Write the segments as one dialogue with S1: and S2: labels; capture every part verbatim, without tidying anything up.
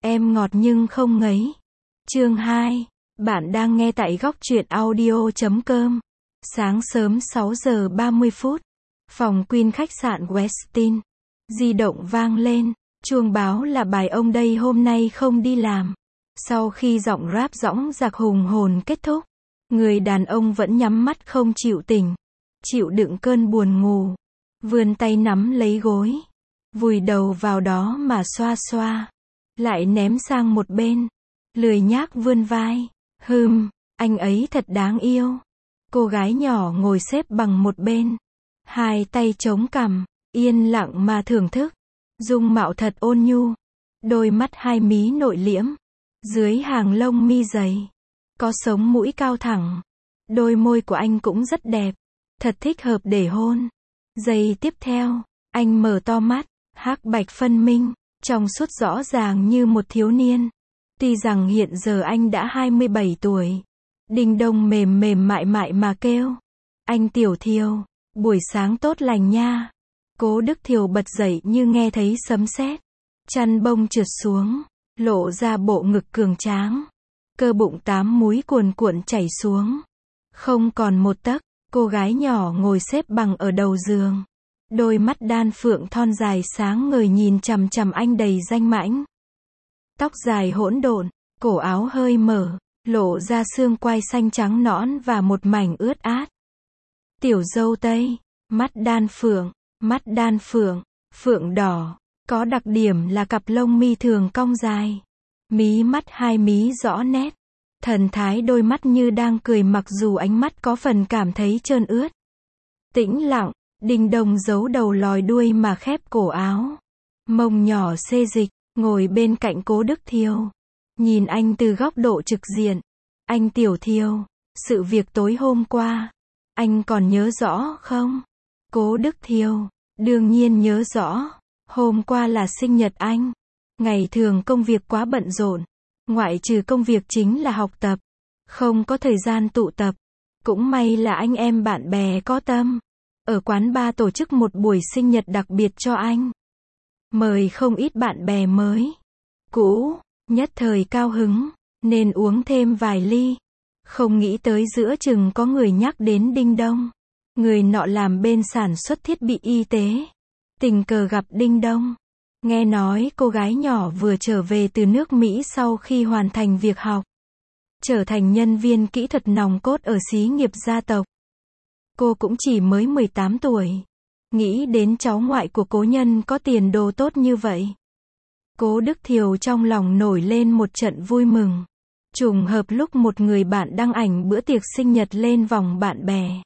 S1: Em ngọt nhưng không ngấy. Chương hai. Bạn đang nghe tại góc truyện audio chấm com. Sáng sớm sáu giờ ba mươi phút. Phòng Queen khách sạn Westin. Di động vang lên. Chuông báo là bài ông đây hôm nay không đi làm. Sau khi giọng rap dõng dạc hùng hồn kết thúc, người đàn ông vẫn nhắm mắt không chịu tỉnh, chịu đựng cơn buồn ngủ, vươn tay nắm lấy gối, vùi đầu vào đó mà xoa xoa, lại ném sang một bên, lười nhác vươn vai. Hừm, anh ấy thật đáng yêu. Cô gái nhỏ ngồi xếp bằng một bên, hai tay chống cằm, yên lặng mà thưởng thức. Dung mạo thật ôn nhu, đôi mắt hai mí nội liễm, dưới hàng lông mi dày, có sống mũi cao thẳng. Đôi môi của anh cũng rất đẹp, thật thích hợp để hôn. Giây tiếp theo, anh mở to mắt, hắc bạch phân minh, trong suốt rõ ràng như một thiếu niên. Tuy rằng hiện giờ anh đã hai mươi bảy tuổi. Đinh đông mềm mềm mại mại mà kêu. Anh Tiểu Thiều, buổi sáng tốt lành nha. Cố Đức Thiều bật dậy như nghe thấy sấm sét. Chăn bông trượt xuống, lộ ra bộ ngực cường tráng. Cơ bụng tám múi cuồn cuộn chảy xuống. Không còn một tấc, cô gái nhỏ ngồi xếp bằng ở đầu giường. Đôi mắt đan phượng thon dài sáng ngời nhìn chằm chằm anh đầy danh mãnh. Tóc dài hỗn độn, cổ áo hơi mở, lộ ra xương quai xanh trắng nõn và một mảnh ướt át. Tiểu dâu Tây, mắt đan phượng, mắt đan phượng, phượng đỏ, có đặc điểm là cặp lông mi thường cong dài. Mí mắt hai mí rõ nét, thần thái đôi mắt như đang cười mặc dù ánh mắt có phần cảm thấy trơn ướt. Tĩnh lặng, Đinh Đông giấu đầu lòi đuôi mà khép cổ áo. Mông nhỏ xê dịch, ngồi bên cạnh Cố Đức Thiều. Nhìn anh từ góc độ trực diện. Anh Tiểu Thiều, sự việc tối hôm qua, anh còn nhớ rõ không? Cố Đức Thiều, đương nhiên nhớ rõ. Hôm qua là sinh nhật anh. Ngày thường công việc quá bận rộn. Ngoại trừ công việc chính là học tập. Không có thời gian tụ tập. Cũng may là anh em bạn bè có tâm. Ở quán bar tổ chức một buổi sinh nhật đặc biệt cho anh. Mời không ít bạn bè mới, cũ, nhất thời cao hứng, nên uống thêm vài ly. Không nghĩ tới giữa chừng có người nhắc đến Đinh Đông. Người nọ làm bên sản xuất thiết bị y tế. Tình cờ gặp Đinh Đông. Nghe nói cô gái nhỏ vừa trở về từ nước Mỹ sau khi hoàn thành việc học. Trở thành nhân viên kỹ thuật nòng cốt ở xí nghiệp gia tộc. Cô cũng chỉ mới mười tám tuổi. Nghĩ đến cháu ngoại của cố nhân có tiền đồ tốt như vậy. Cố Đức Thiều trong lòng nổi lên một trận vui mừng. Trùng hợp lúc một người bạn đăng ảnh bữa tiệc sinh nhật lên vòng bạn bè.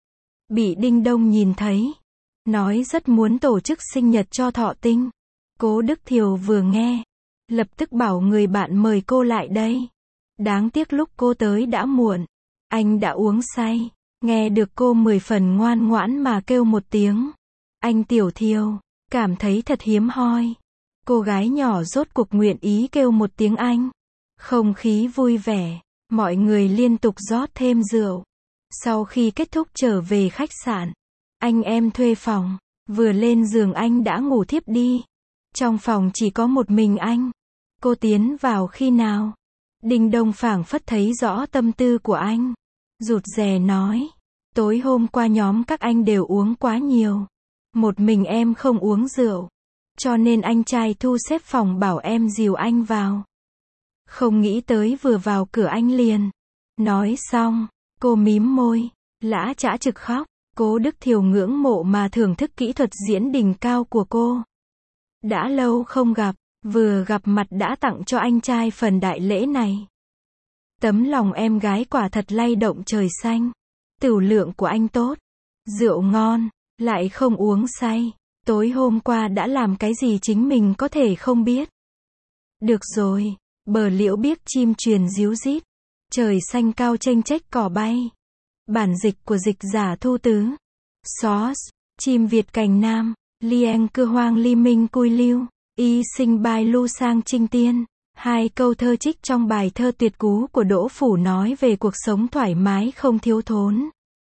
S1: Bị Đinh Đông nhìn thấy. Nói rất muốn tổ chức sinh nhật cho Thọ Tinh. Cố Đức Thiều vừa nghe. Lập tức bảo người bạn mời cô lại đây. Đáng tiếc lúc cô tới đã muộn. Anh đã uống say. Nghe được cô mười phần ngoan ngoãn mà kêu một tiếng. Anh Tiểu Thiều, cảm thấy thật hiếm hoi. Cô gái nhỏ rốt cuộc nguyện ý kêu một tiếng anh. Không khí vui vẻ, mọi người liên tục rót thêm rượu. Sau khi kết thúc trở về khách sạn, anh em thuê phòng, vừa lên giường anh đã ngủ thiếp đi. Trong phòng chỉ có một mình anh. Cô tiến vào khi nào? Đinh Đông phảng phất thấy rõ tâm tư của anh. Rụt rè nói, tối hôm qua nhóm các anh đều uống quá nhiều. Một mình em không uống rượu. Cho nên anh trai thu xếp phòng bảo em dìu anh vào. Không nghĩ tới vừa vào cửa anh liền. Nói xong, cô mím môi, lã chã trực khóc. Cố Đức Thiều ngưỡng mộ mà thưởng thức kỹ thuật diễn đỉnh cao của cô. Đã lâu không gặp, vừa gặp mặt đã tặng cho anh trai phần đại lễ này. Tấm lòng em gái quả thật lay động trời xanh. Tửu lượng của anh tốt, rượu ngon, lại không uống say. Tối hôm qua đã làm cái gì chính mình có thể không biết. Được rồi, bờ liễu biếc chim truyền ríu rít. Trời xanh cao chênh chếch cỏ bay. Bản dịch của dịch giả Thu Tứ. Xóa, chim Việt cành nam, lieng cưa hoang ly minh cui lưu, y sinh bài lưu sang trinh tiên. Hai câu thơ trích trong bài thơ tuyệt cú của Đỗ Phủ nói về cuộc sống thoải mái không thiếu thốn.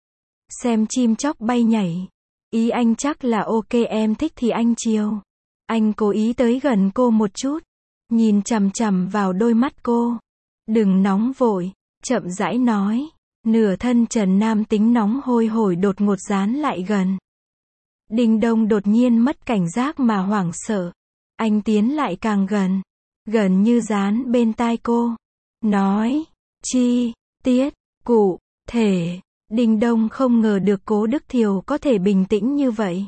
S1: Xem chim chóc bay nhảy. Ý anh chắc là ok em thích thì anh chiều. Anh cố ý tới gần cô một chút. nhìn chằm chằm vào đôi mắt cô. Đừng nóng vội, chậm rãi nói. Nửa thân Trần Nam tính nóng hôi hổi đột ngột dán lại gần. Đinh Đông đột nhiên mất cảnh giác mà hoảng sợ. Anh tiến lại càng gần, gần như dán bên tai cô. Nói, chi, tiết, cụ, thể. Đinh Đông không ngờ được Cố Đức Thiều có thể bình tĩnh như vậy.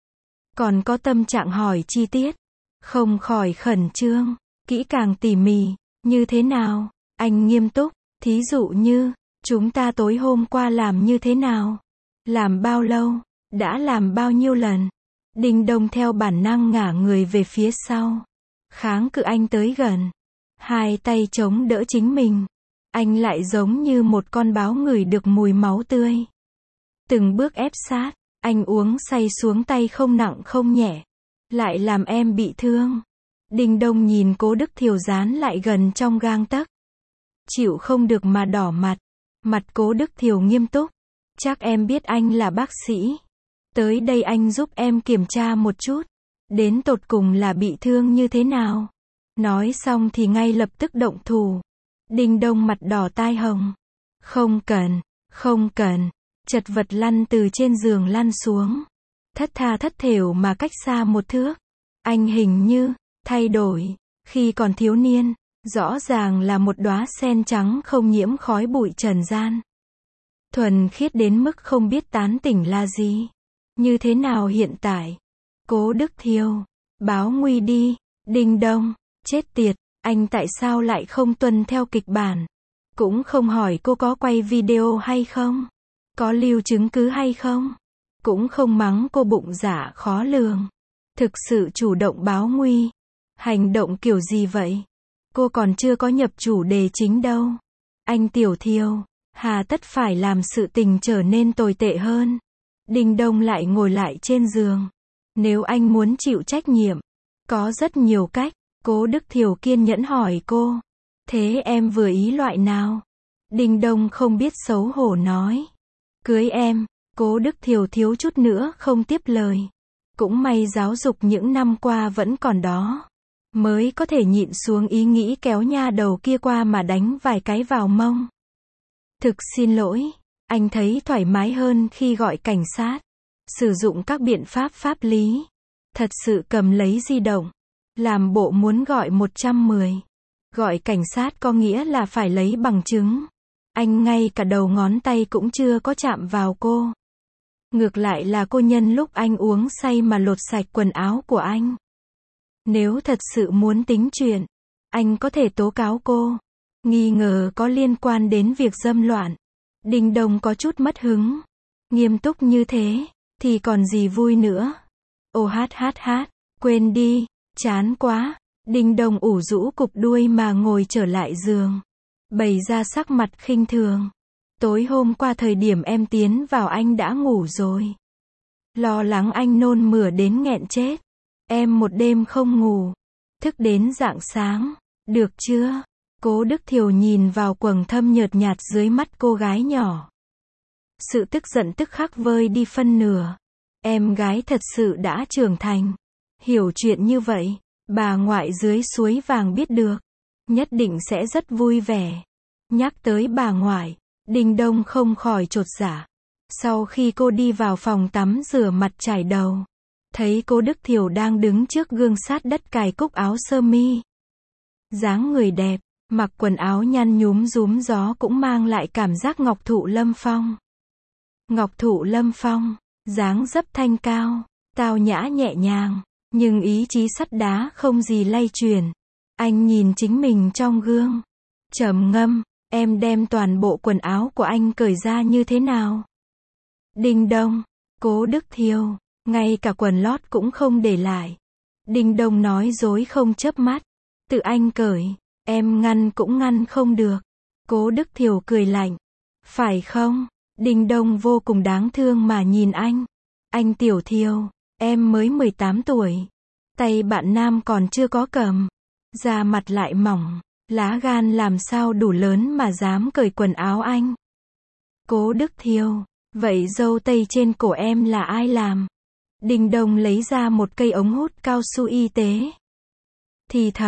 S1: Còn có tâm trạng hỏi chi tiết. Không khỏi khẩn trương, kỹ càng tỉ mỉ. Như thế nào? Anh nghiêm túc. Thí dụ như, chúng ta tối hôm qua làm như thế nào? Làm bao lâu? Đã làm bao nhiêu lần? Đinh Đông theo bản năng ngả người về phía sau. Kháng cự anh tới gần. Hai tay chống đỡ chính mình. Anh lại giống như một con báo ngửi được mùi máu tươi. Từng bước ép sát. Anh uống say xuống tay không nặng không nhẹ. Lại làm em bị thương. Đinh Đông nhìn Cố Đức Thiều dán lại gần trong gang tấc. Chịu không được mà đỏ mặt. Mặt Cố Đức Thiều nghiêm túc. Chắc em biết anh là bác sĩ. Tới đây anh giúp em kiểm tra một chút. Đến tột cùng là bị thương như thế nào? Nói xong thì ngay lập tức động thủ. Đinh Đông mặt đỏ tai hồng. Không cần, không cần. Chật vật lăn từ trên giường lăn xuống. Thất tha thất thểu mà cách xa một thước. Anh hình như thay đổi. Khi còn thiếu niên, rõ ràng là một đóa sen trắng không nhiễm khói bụi trần gian. Thuần khiết đến mức không biết tán tỉnh là gì. Như thế nào hiện tại? Cố Đức Thiều, báo nguy đi. Đinh Đông, chết tiệt, anh tại sao lại không tuân theo kịch bản? Cũng không hỏi cô có quay video hay không? Có lưu chứng cứ hay không? Cũng không mắng cô bụng dạ khó lường. Thực sự chủ động báo nguy. Hành động kiểu gì vậy? Cô còn chưa có nhập chủ đề chính đâu. Anh Tiểu Thiều, hà tất phải làm sự tình trở nên tồi tệ hơn. Đinh Đông lại ngồi lại trên giường. Nếu anh muốn chịu trách nhiệm, có rất nhiều cách. Cố Đức Thiều kiên nhẫn hỏi cô. Thế em vừa ý loại nào? Đinh Đông không biết xấu hổ nói. Cưới em. Cố Đức Thiều thiếu chút nữa không tiếp lời. Cũng may giáo dục những năm qua vẫn còn đó. Mới có thể nhịn xuống ý nghĩ kéo nha đầu kia qua mà đánh vài cái vào mông. Thực xin lỗi. Anh thấy thoải mái hơn khi gọi cảnh sát. Sử dụng các biện pháp pháp lý. Thật sự cầm lấy di động. Làm bộ muốn gọi một trăm mười. Gọi cảnh sát có nghĩa là phải lấy bằng chứng. Anh ngay cả đầu ngón tay cũng chưa có chạm vào cô. Ngược lại là cô nhân lúc anh uống say mà lột sạch quần áo của anh. Nếu thật sự muốn tính chuyện, anh có thể tố cáo cô. Nghi ngờ có liên quan đến việc dâm loạn. Đinh Đông có chút mất hứng. Nghiêm túc như thế, thì còn gì vui nữa. Ô hát hát hát, quên đi, chán quá. Đinh Đông ủ rũ cụp đuôi mà ngồi trở lại giường. Bày ra sắc mặt khinh thường. Tối hôm qua thời điểm em tiến vào anh đã ngủ rồi. Lo lắng anh nôn mửa đến nghẹn chết. Em một đêm không ngủ. Thức đến rạng sáng. Được chưa? Cố Đức Thiều nhìn vào quầng thâm nhợt nhạt dưới mắt cô gái nhỏ. Sự tức giận tức khắc vơi đi phân nửa. Em gái thật sự đã trưởng thành. Hiểu chuyện như vậy, bà ngoại dưới suối vàng biết được. Nhất định sẽ rất vui vẻ. Nhắc tới bà ngoại, Đinh Đông không khỏi chột dạ. Sau khi cô đi vào phòng tắm rửa mặt chải đầu, thấy Cố Đức Thiều đang đứng trước gương sát đất cài cúc áo sơ mi. Dáng người đẹp, mặc quần áo nhăn nhúm rúm gió cũng mang lại cảm giác ngọc thụ lâm phong. Ngọc thụ lâm phong, dáng dấp thanh cao, tao nhã nhẹ nhàng, nhưng ý chí sắt đá không gì lay chuyển. Anh nhìn chính mình trong gương, trầm ngâm, em đem toàn bộ quần áo của anh cởi ra như thế nào? Đinh Đông, Cố Đức Thiều, ngay cả quần lót cũng không để lại. Đinh Đông nói dối không chớp mắt, tự anh cởi, em ngăn cũng ngăn không được. Cố Đức Thiều cười lạnh, phải không? Đinh Đông vô cùng đáng thương mà nhìn anh. Anh Tiểu Thiều, em mới mười tám tuổi. Tay bạn nam còn chưa có cầm. Da mặt lại mỏng. Lá gan làm sao đủ lớn mà dám cởi quần áo anh. Cố Đức Thiều, vậy dâu tây trên cổ em là ai làm? Đinh Đông lấy ra một cây ống hút cao su y tế. Thì thầm,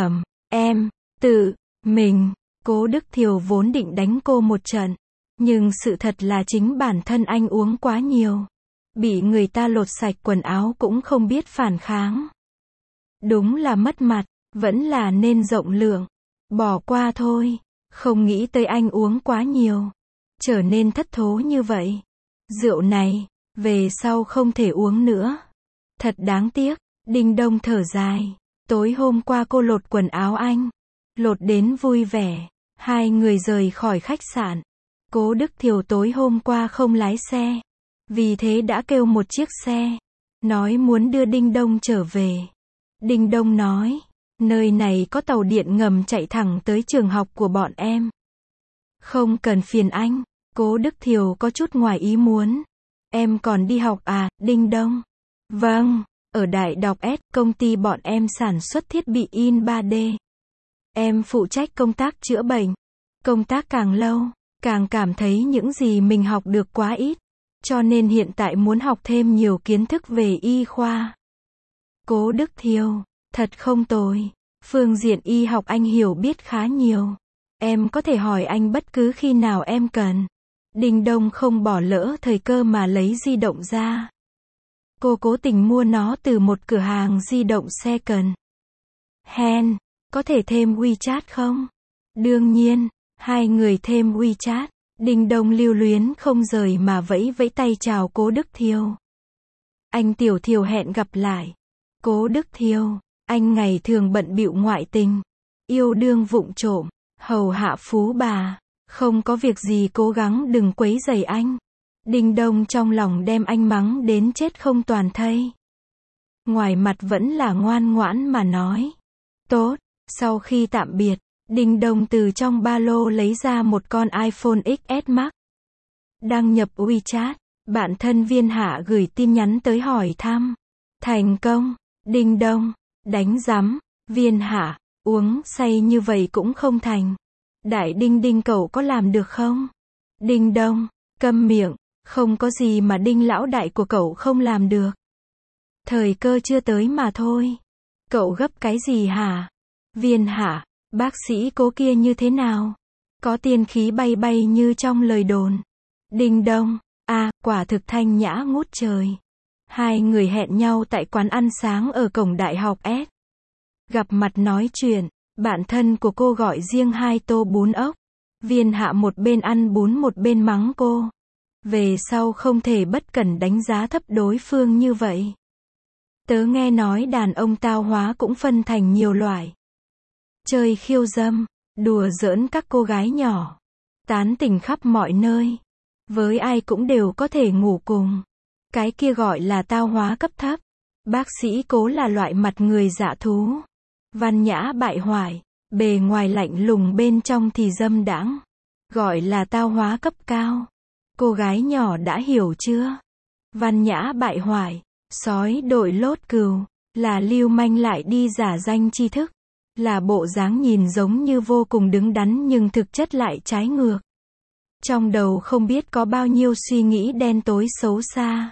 S1: Em, tự, mình, Cố Đức Thiều vốn định đánh cô một trận. Nhưng sự thật là chính bản thân anh uống quá nhiều. Bị người ta lột sạch quần áo cũng không biết phản kháng. Đúng là mất mặt, vẫn là nên rộng lượng. Bỏ qua thôi. Không nghĩ tới anh uống quá nhiều. Trở nên thất thố như vậy. Rượu này, về sau không thể uống nữa. Thật đáng tiếc. Đinh Đông thở dài. Tối hôm qua cô lột quần áo anh. Lột đến vui vẻ. Hai người rời khỏi khách sạn. Cố Đức Thiều tối hôm qua không lái xe. Vì thế đã kêu một chiếc xe. Nói muốn đưa Đinh Đông trở về. Đinh Đông nói. Nơi này có tàu điện ngầm chạy thẳng tới trường học của bọn em. Không cần phiền anh. Cố Đức Thiều có chút ngoài ý muốn. Em còn đi học à, Đinh Đông? Vâng, ở Đại Đọc S, công ty bọn em sản xuất thiết bị in ba D. Em phụ trách công tác chữa bệnh. Công tác càng lâu, càng cảm thấy những gì mình học được quá ít. Cho nên hiện tại muốn học thêm nhiều kiến thức về y khoa. Cố Đức Thiều, thật không tồi. Phương diện y học anh hiểu biết khá nhiều. Em có thể hỏi anh bất cứ khi nào em cần. Đinh Đông không bỏ lỡ thời cơ mà lấy di động ra. Cô cố tình mua nó từ một cửa hàng di động second hand. Có thể thêm WeChat không? Đương nhiên, hai người thêm WeChat. Đinh Đông lưu luyến không rời mà vẫy vẫy tay chào Cố Đức Thiều. Anh Tiểu Thiều hẹn gặp lại. Cố Đức Thiều, anh ngày thường bận bịu ngoại tình, yêu đương vụng trộm, hầu hạ phú bà, không có việc gì cố gắng đừng quấy rầy anh. Đinh Đông trong lòng đem anh mắng đến chết không toàn thây. Ngoài mặt vẫn là ngoan ngoãn mà nói. Tốt, sau khi tạm biệt, Đinh Đông từ trong ba lô lấy ra một con iPhone ích ét Max. Đăng nhập WeChat, bạn thân Viên Hạ gửi tin nhắn tới hỏi thăm. Thành công, Đinh Đông, đánh rắm, Viên Hạ, uống say như vậy cũng không thành. Đại Đinh Đinh cậu có làm được không? Đinh Đông, câm miệng, không có gì mà Đinh lão đại của cậu không làm được. Thời cơ chưa tới mà thôi. Cậu gấp cái gì hả? Viên Hạ, bác sĩ Cố kia như thế nào? Có tiên khí bay bay như trong lời đồn. Đinh Đông, à, quả thực thanh nhã ngút trời. Hai người hẹn nhau tại quán ăn sáng ở cổng Đại học S. Gặp mặt nói chuyện, bạn thân của cô gọi riêng hai tô bún ốc. Viên Hạ một bên ăn bún một bên mắng cô. Về sau không thể bất cẩn đánh giá thấp đối phương như vậy. Tớ nghe nói đàn ông tao hóa cũng phân thành nhiều loại. Chơi khiêu dâm, đùa giỡn các cô gái nhỏ. Tán tỉnh khắp mọi nơi. Với ai cũng đều có thể ngủ cùng. Cái kia gọi là tao hóa cấp thấp. Bác sĩ Cố là loại mặt người dạ thú. Văn nhã bại hoại, bề ngoài lạnh lùng bên trong thì dâm đãng. Gọi là tao hóa cấp cao. Cô gái nhỏ đã hiểu chưa? Văn nhã bại hoại, sói đội lốt cừu, là lưu manh lại đi giả danh tri thức. Là bộ dáng nhìn giống như vô cùng đứng đắn nhưng thực chất lại trái ngược. Trong đầu không biết có bao nhiêu suy nghĩ đen tối xấu xa.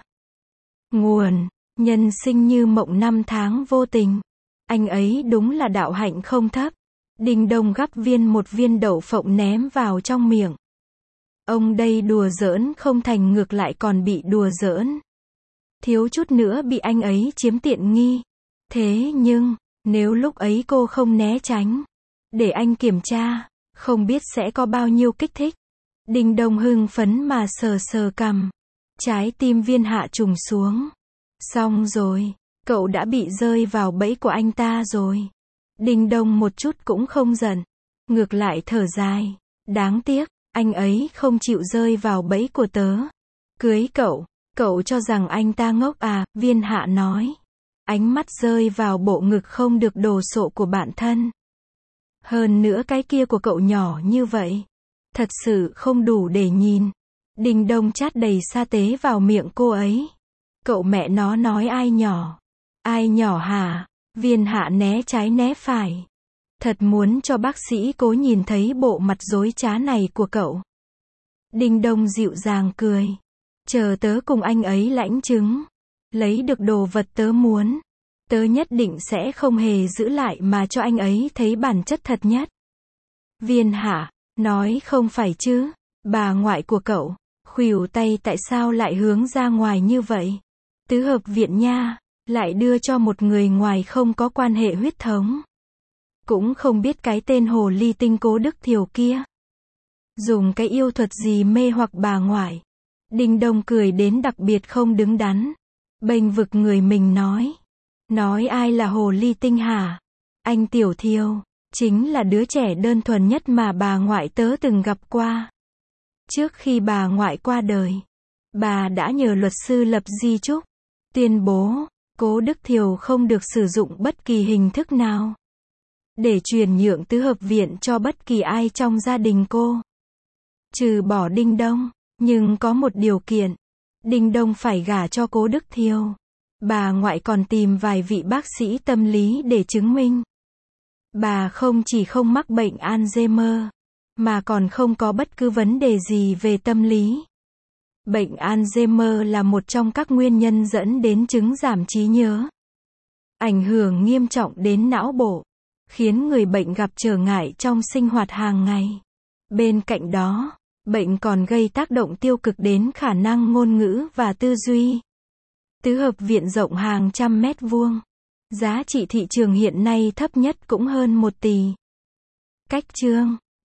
S1: Nguồn, nhân sinh như mộng năm tháng vô tình. Anh ấy đúng là đạo hạnh không thấp. Đinh Đông gắp viên một viên đậu phộng ném vào trong miệng. Ông đây đùa giỡn không thành ngược lại còn bị đùa giỡn. Thiếu chút nữa bị anh ấy chiếm tiện nghi. Thế nhưng, nếu lúc ấy cô không né tránh, để anh kiểm tra, không biết sẽ có bao nhiêu kích thích. Đinh Đông hưng phấn mà sờ sờ cằm. Trái tim Viên Hạ trùng xuống. Xong rồi, cậu đã bị rơi vào bẫy của anh ta rồi. Đinh Đông một chút cũng không giận. Ngược lại thở dài. Đáng tiếc, anh ấy không chịu rơi vào bẫy của tớ. Cưới cậu, cậu cho rằng anh ta ngốc à, Viên Hạ nói. Ánh mắt rơi vào bộ ngực không được đồ sộ của bạn thân. Hơn nữa cái kia của cậu nhỏ như vậy. Thật sự không đủ để nhìn. Đinh Đông chát đầy sa tế vào miệng cô ấy. Cậu mẹ nó nói ai nhỏ? Ai nhỏ hả? Viên Hạ né trái né phải. Thật muốn cho bác sĩ Cố nhìn thấy bộ mặt dối trá này của cậu. Đinh Đông dịu dàng cười. Chờ tớ cùng anh ấy lãnh chứng. Lấy được đồ vật tớ muốn. Tớ nhất định sẽ không hề giữ lại mà cho anh ấy thấy bản chất thật nhất. Viên Hạ, nói không phải chứ, bà ngoại của cậu, khuỷu tay tại sao lại hướng ra ngoài như vậy? Tứ hợp viện nha, lại đưa cho một người ngoài không có quan hệ huyết thống. Cũng không biết cái tên hồ ly tinh Cố Đức Thiều kia. Dùng cái yêu thuật gì mê hoặc bà ngoại. Đinh Đông cười đến đặc biệt không đứng đắn. Bênh vực người mình nói. Nói ai là hồ ly tinh hả? Anh Tiểu Thiều, chính là đứa trẻ đơn thuần nhất mà bà ngoại tớ từng gặp qua. Trước khi bà ngoại qua đời, bà đã nhờ luật sư lập di chúc, tuyên bố, Cố Đức Thiều không được sử dụng bất kỳ hình thức nào để chuyển nhượng tứ hợp viện cho bất kỳ ai trong gia đình cô. Trừ bỏ Đinh Đông, nhưng có một điều kiện. Đinh Đông phải gả cho Cố Đức Thiều. Bà ngoại còn tìm vài vị bác sĩ tâm lý để chứng minh. Bà không chỉ không mắc bệnh Alzheimer, mà còn không có bất cứ vấn đề gì về tâm lý. Bệnh Alzheimer là một trong các nguyên nhân dẫn đến chứng giảm trí nhớ. Ảnh hưởng nghiêm trọng đến não bộ, khiến người bệnh gặp trở ngại trong sinh hoạt hàng ngày. Bên cạnh đó, bệnh còn gây tác động tiêu cực đến khả năng ngôn ngữ và tư duy. Tứ hợp viện rộng hàng trăm mét vuông. Giá trị thị trường hiện nay thấp nhất cũng hơn một tỷ. Cách chương